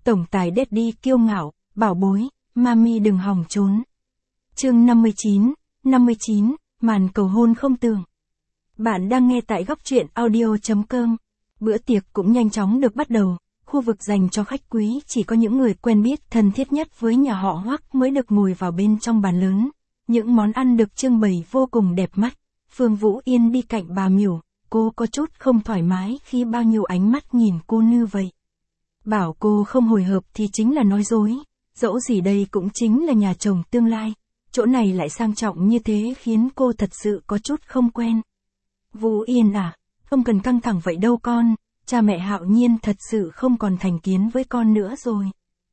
Tổng tài Daddy kiêu ngạo, bảo bối, mami đừng hòng trốn. Chương 59, màn cầu hôn không tưởng. Bạn đang nghe tại góc truyện audio.com. Bữa tiệc cũng nhanh chóng được bắt đầu, khu vực dành cho khách quý chỉ có những người quen biết thân thiết nhất với nhà họ Hoắc mới được ngồi vào bên trong bàn lớn. Những món ăn được trưng bày vô cùng đẹp mắt. Phương Vũ Yên đi cạnh bà Miểu, cô có chút không thoải mái khi bao nhiêu ánh mắt nhìn cô như vậy. Bảo cô không hồi hộp thì chính là nói dối, dẫu gì đây cũng chính là nhà chồng tương lai, chỗ này lại sang trọng như thế khiến cô thật sự có chút không quen. Vũ Yên à, không cần căng thẳng vậy đâu con, cha mẹ Hạo Nhiên thật sự không còn thành kiến với con nữa rồi.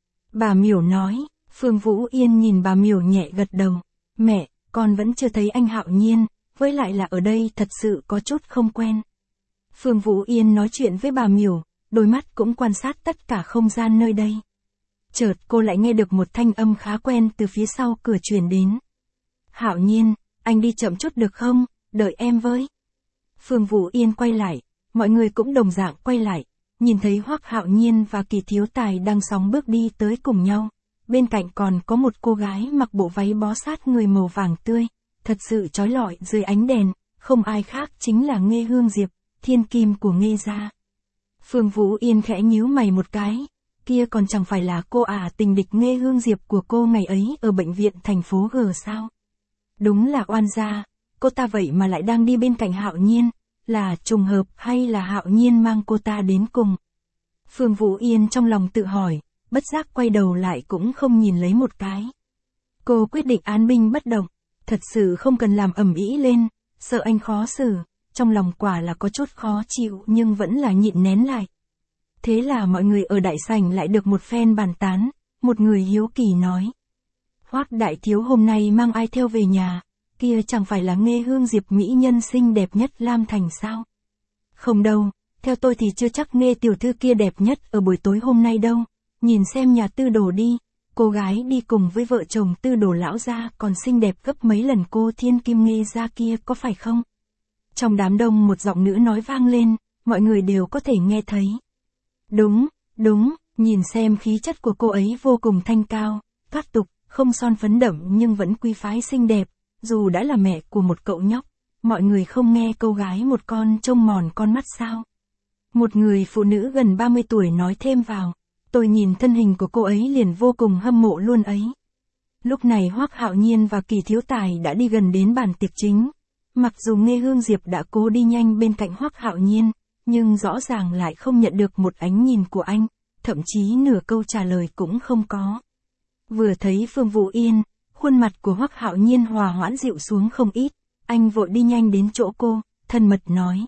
Bà Miểu nói. Phương Vũ Yên nhìn bà Miểu nhẹ gật đầu. Mẹ, con vẫn chưa thấy anh Hạo Nhiên, với lại là ở đây thật sự có chút không quen. Phương Vũ Yên nói chuyện với bà Miểu, đôi mắt cũng quan sát tất cả không gian nơi đây. Chợt cô lại nghe được một thanh âm khá quen từ phía sau cửa truyền đến. Hạo Nhiên, anh đi chậm chút được không, đợi em với. Phương Vũ Yên quay lại, mọi người cũng đồng dạng quay lại, nhìn thấy Hoắc Hạo Nhiên và Kỳ Thiếu Tài đang sóng bước đi tới cùng nhau. Bên cạnh còn có một cô gái mặc bộ váy bó sát người màu vàng tươi, thật sự chói lọi dưới ánh đèn, không ai khác chính là Nghê Hương Diệp, thiên kim của Nghê gia. Phương Vũ Yên khẽ nhíu mày một cái, kia còn chẳng phải là cô tình địch Nghê Hương Diệp của cô ngày ấy ở bệnh viện thành phố G sao? Đúng là oan gia, cô ta vậy mà lại đang đi bên cạnh Hạo Nhiên, là trùng hợp hay là Hạo Nhiên mang cô ta đến cùng? Phương Vũ Yên trong lòng tự hỏi, bất giác quay đầu lại cũng không nhìn lấy một cái. Cô quyết định án binh bất động, thật sự không cần làm ầm ĩ lên, sợ anh khó xử, trong lòng quả là có chút khó chịu nhưng vẫn là nhịn nén lại. Thế là mọi người ở đại sảnh lại được một phen bàn tán, một người hiếu kỳ nói. Hoắc đại thiếu hôm nay mang ai theo về nhà, kia chẳng phải là Nghê Hương Diệp mỹ nhân xinh đẹp nhất Lam Thành sao? Không đâu, theo tôi thì chưa chắc Nghê tiểu thư kia đẹp nhất ở buổi tối hôm nay đâu, nhìn xem nhà Tư Đồ đi, cô gái đi cùng với vợ chồng Tư Đồ lão gia còn xinh đẹp gấp mấy lần cô thiên kim Nghê gia kia có phải không? Trong đám đông một giọng nữ nói vang lên, mọi người đều có thể nghe thấy. Đúng, nhìn xem khí chất của cô ấy vô cùng thanh cao, thoát tục, không son phấn đậm nhưng vẫn quý phái xinh đẹp, dù đã là mẹ của một cậu nhóc, mọi người không nghe câu gái một con trông mòn con mắt sao. Một người phụ nữ gần 30 tuổi nói thêm vào, tôi nhìn thân hình của cô ấy liền vô cùng hâm mộ luôn ấy. Lúc này Hoắc Hạo Nhiên và Kỳ Thiếu Tài đã đi gần đến bàn tiệc chính. Mặc dù Nghê Hương Diệp đã cố đi nhanh bên cạnh Hoắc Hạo Nhiên, nhưng rõ ràng lại không nhận được một ánh nhìn của anh, thậm chí nửa câu trả lời cũng không có. Vừa thấy Phương Vũ Yên, khuôn mặt của Hoắc Hạo Nhiên hòa hoãn dịu xuống không ít, anh vội đi nhanh đến chỗ cô, thân mật nói.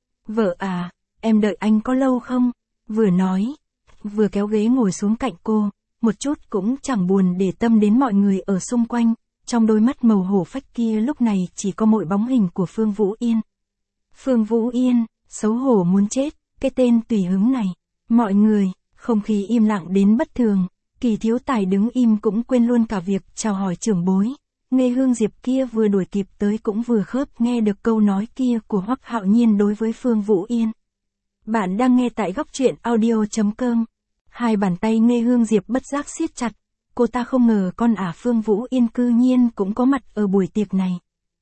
Vợ à, em đợi anh có lâu không? Vừa nói, vừa kéo ghế ngồi xuống cạnh cô, một chút cũng chẳng buồn để tâm đến mọi người ở xung quanh, trong đôi mắt màu hổ phách kia lúc này chỉ có mỗi bóng hình của Phương Vũ Yên. Phương Vũ Yên, xấu hổ muốn chết, cái tên tùy hứng này. Mọi người, không khí im lặng đến bất thường, Kỳ Thiếu Tài đứng im cũng quên luôn cả việc chào hỏi trưởng bối. Nghê Hương Diệp kia vừa đuổi kịp tới cũng vừa khớp nghe được câu nói kia của Hoắc Hạo Nhiên đối với Phương Vũ Yên. Bạn đang nghe tại góc truyện audio.com. Hai bàn tay Nghê Hương Diệp bất giác siết chặt, cô ta không ngờ con Phương Vũ Yên cư nhiên cũng có mặt ở buổi tiệc này.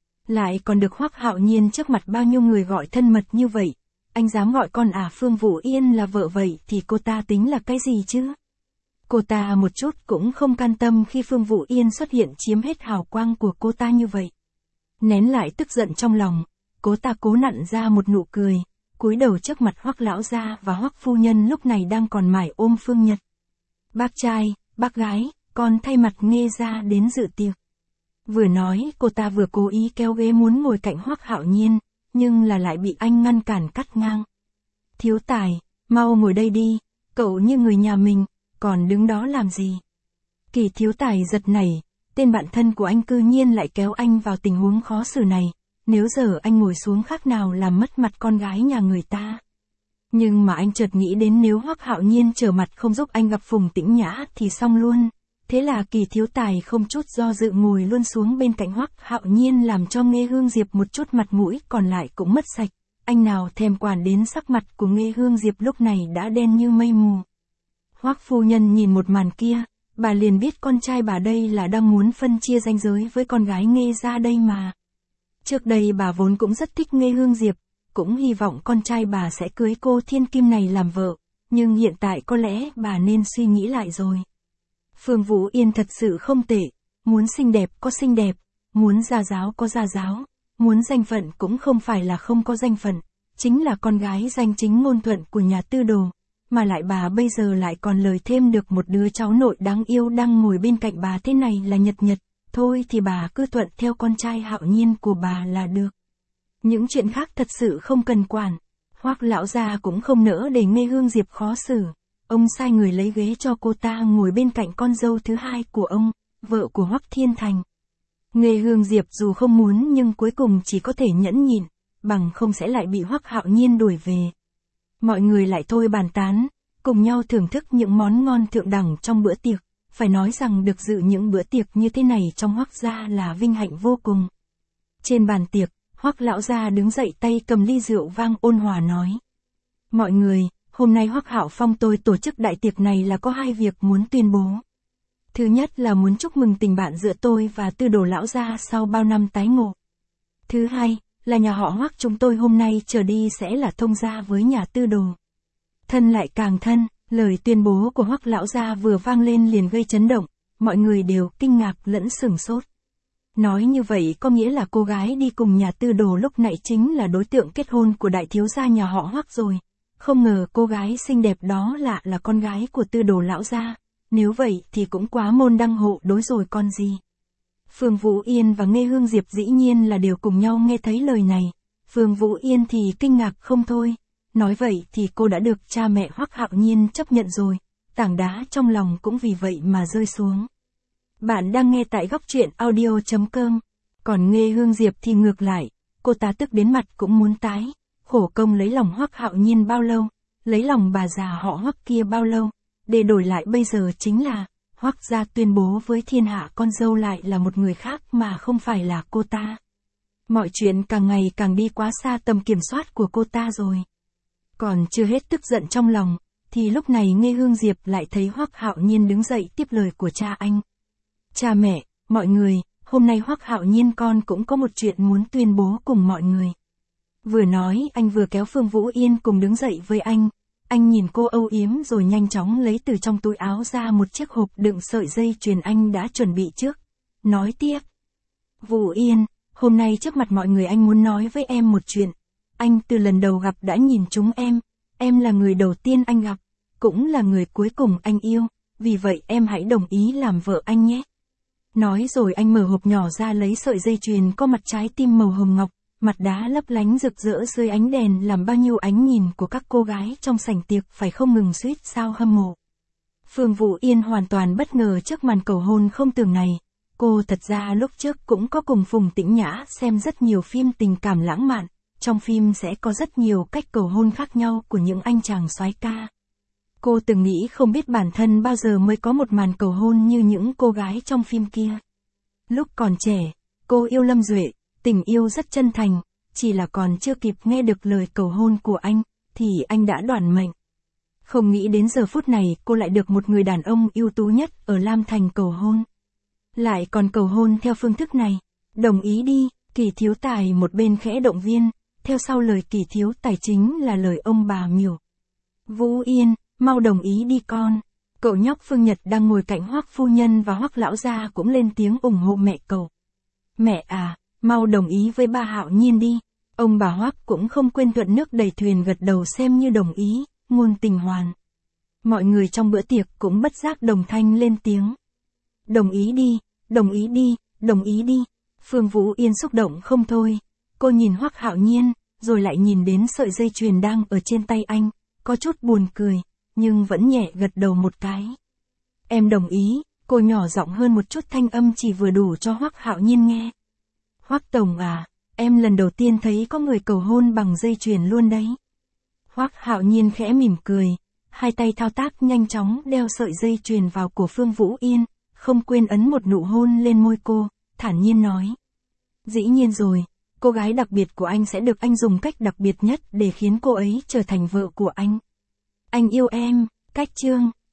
Lại còn được Hoắc Hạo Nhiên trước mặt bao nhiêu người gọi thân mật như vậy, anh dám gọi con Phương Vũ Yên là vợ vậy thì cô ta tính là cái gì chứ? Cô ta một chút cũng không can tâm khi Phương Vũ Yên xuất hiện chiếm hết hào quang của cô ta như vậy. Nén lại tức giận trong lòng, cô ta cố nặn ra một nụ cười, cúi đầu trước mặt Hoắc lão gia và Hoắc phu nhân lúc này đang còn mải ôm Phương Nhật. Bác trai, bác gái, con thay mặt Nghê gia đến dự tiệc. Vừa nói cô ta vừa cố ý kéo ghế muốn ngồi cạnh Hoắc Hạo Nhiên, nhưng lại bị anh ngăn cản cắt ngang. Thiếu Tài, mau ngồi đây đi, cậu như người nhà mình, còn đứng đó làm gì? Kỳ Thiếu Tài giật nảy, tên bạn thân của anh cư nhiên lại kéo anh vào tình huống khó xử này, nếu giờ anh ngồi xuống khác nào làm mất mặt con gái nhà người ta. Nhưng mà anh chợt nghĩ đến nếu Hoắc Hạo Nhiên trở mặt không giúp anh gặp Phùng Tĩnh Nhã thì xong luôn. Thế là Kỳ Thiếu Tài không chút do dự ngồi luôn xuống bên cạnh Hoắc Hạo Nhiên làm cho Nghê Hương Diệp một chút mặt mũi còn lại cũng mất sạch. Anh nào thèm quản đến sắc mặt của Nghê Hương Diệp lúc này đã đen như mây mù. Hoắc phu nhân nhìn một màn kia, bà liền biết con trai bà đây là đang muốn phân chia ranh giới với con gái Nghê gia đây mà. Trước đây bà vốn cũng rất thích Nghê Hương Diệp, cũng hy vọng con trai bà sẽ cưới cô thiên kim này làm vợ, nhưng hiện tại có lẽ bà nên suy nghĩ lại rồi. Phương Vũ Yên thật sự không tệ, muốn xinh đẹp có xinh đẹp, muốn gia giáo có gia giáo, muốn danh phận cũng không phải là không có danh phận, chính là con gái danh chính ngôn thuận của nhà Tư Đồ, mà lại bà bây giờ lại còn lời thêm được một đứa cháu nội đáng yêu đang ngồi bên cạnh bà thế này là Nhật Nhật, thôi thì bà cứ thuận theo con trai Hạo Nhiên của bà là được. Những chuyện khác thật sự không cần quản. Hoắc lão gia cũng không nỡ để Nghê Hương Diệp khó xử, ông sai người lấy ghế cho cô ta ngồi bên cạnh con dâu thứ hai của ông, vợ của Hoắc Thiên Thành. Nghê Hương Diệp dù không muốn nhưng cuối cùng chỉ có thể nhẫn nhịn, bằng không sẽ lại bị Hoắc Hạo Nhiên đuổi về. Mọi người lại thôi bàn tán, cùng nhau thưởng thức những món ngon thượng đẳng trong bữa tiệc, phải nói rằng được dự những bữa tiệc như thế này trong Hoắc gia là vinh hạnh vô cùng. Trên bàn tiệc, Hoắc lão gia đứng dậy tay cầm ly rượu vang ôn hòa nói: "Mọi người, hôm nay Hoắc Hạo Phong tôi tổ chức đại tiệc này là có hai việc muốn tuyên bố. Thứ nhất là muốn chúc mừng tình bạn giữa tôi và Tư Đồ lão gia sau bao năm tái ngộ. Thứ hai, là nhà họ Hoắc chúng tôi hôm nay trở đi sẽ là thông gia với nhà Tư Đồ. Thân lại càng thân." Lời tuyên bố của Hoắc lão gia vừa vang lên liền gây chấn động, mọi người đều kinh ngạc lẫn sửng sốt. Nói như vậy có nghĩa là cô gái đi cùng nhà Tư Đồ lúc nãy chính là đối tượng kết hôn của đại thiếu gia nhà họ Hoắc rồi. Không ngờ cô gái xinh đẹp đó là con gái của Tư Đồ lão gia, nếu vậy thì cũng quá môn đăng hộ đối rồi còn gì. Phương Vũ Yên và Nghê Hương Diệp dĩ nhiên là đều cùng nhau nghe thấy lời này, Phương Vũ Yên thì kinh ngạc không thôi. Nói vậy thì cô đã được cha mẹ Hoắc Hạo Nhiên chấp nhận rồi, tảng đá trong lòng cũng vì vậy mà rơi xuống. Bạn đang nghe tại góc truyện audio.com. Còn Nghê Hương Diệp thì ngược lại, cô ta tức đến mặt cũng muốn tái, khổ công lấy lòng Hoắc Hạo Nhiên bao lâu, lấy lòng bà già họ Hoắc kia bao lâu, để đổi lại bây giờ chính là, Hoắc gia tuyên bố với thiên hạ con dâu lại là một người khác mà không phải là cô ta. Mọi chuyện càng ngày càng đi quá xa tầm kiểm soát của cô ta rồi. Còn chưa hết tức giận trong lòng, thì lúc này Nghê Hương Diệp lại thấy Hoắc Hạo Nhiên đứng dậy tiếp lời của cha anh. "Cha mẹ, mọi người, hôm nay Hoắc Hạo Nhiên con cũng có một chuyện muốn tuyên bố cùng mọi người." Vừa nói anh vừa kéo Phương Vũ Yên cùng đứng dậy với anh nhìn cô âu yếm rồi nhanh chóng lấy từ trong túi áo ra một chiếc hộp đựng sợi dây chuyền anh đã chuẩn bị trước. Nói tiếp: "Vũ Yên, hôm nay trước mặt mọi người anh muốn nói với em một chuyện. Anh từ lần đầu gặp đã nhìn chúng em là người đầu tiên anh gặp, cũng là người cuối cùng anh yêu, vì vậy em hãy đồng ý làm vợ anh nhé." Nói rồi anh mở hộp nhỏ ra lấy sợi dây chuyền có mặt trái tim màu hồng ngọc, mặt đá lấp lánh rực rỡ dưới ánh đèn làm bao nhiêu ánh nhìn của các cô gái trong sảnh tiệc phải không ngừng suýt sao hâm mộ. Phương Vũ Yên hoàn toàn bất ngờ trước màn cầu hôn không tưởng này. Cô thật ra lúc trước cũng có cùng Phùng Tĩnh Nhã xem rất nhiều phim tình cảm lãng mạn. Trong phim sẽ có rất nhiều cách cầu hôn khác nhau của những anh chàng soái ca. Cô từng nghĩ không biết bản thân bao giờ mới có một màn cầu hôn như những cô gái trong phim kia. Lúc còn trẻ, cô yêu Lâm Duệ, tình yêu rất chân thành, chỉ là còn chưa kịp nghe được lời cầu hôn của anh, thì anh đã đoản mệnh. Không nghĩ đến giờ phút này cô lại được một người đàn ông ưu tú nhất ở Lam Thành cầu hôn. Lại còn cầu hôn theo phương thức này. "Đồng ý đi." Kỳ thiếu tài một bên khẽ động viên, theo sau lời Kỳ thiếu tài chính là lời ông bà Miểu. "Vũ Yên, mau đồng ý đi con." Cậu nhóc Phương Nhật đang ngồi cạnh Hoắc phu nhân và Hoắc lão gia cũng lên tiếng ủng hộ mẹ cậu. "Mẹ à, mau đồng ý với ba Hạo Nhiên đi." Ông bà Hoắc cũng không quên thuận nước đẩy thuyền gật đầu xem như đồng ý, ngôn tình hoàn. Mọi người trong bữa tiệc cũng bất giác đồng thanh lên tiếng. "Đồng ý đi, đồng ý đi, đồng ý đi." Phương Vũ Yên xúc động không thôi. Cô nhìn Hoắc Hạo Nhiên, rồi lại nhìn đến sợi dây chuyền đang ở trên tay anh, có chút buồn cười, nhưng vẫn nhẹ gật đầu một cái. "Em đồng ý." Cô nhỏ giọng hơn một chút, thanh âm chỉ vừa đủ cho Hoắc Hạo Nhiên nghe. "Hoắc tổng à, em lần đầu tiên thấy có người cầu hôn bằng dây chuyền luôn đấy." Hoắc Hạo Nhiên khẽ mỉm cười, hai tay thao tác nhanh chóng đeo sợi dây chuyền vào cổ Phương Vũ Yên, không quên ấn một nụ hôn lên môi cô, thản nhiên nói: "Dĩ nhiên rồi, cô gái đặc biệt của anh sẽ được anh dùng cách đặc biệt nhất để khiến cô ấy trở thành vợ của anh. Anh yêu em." Cách chương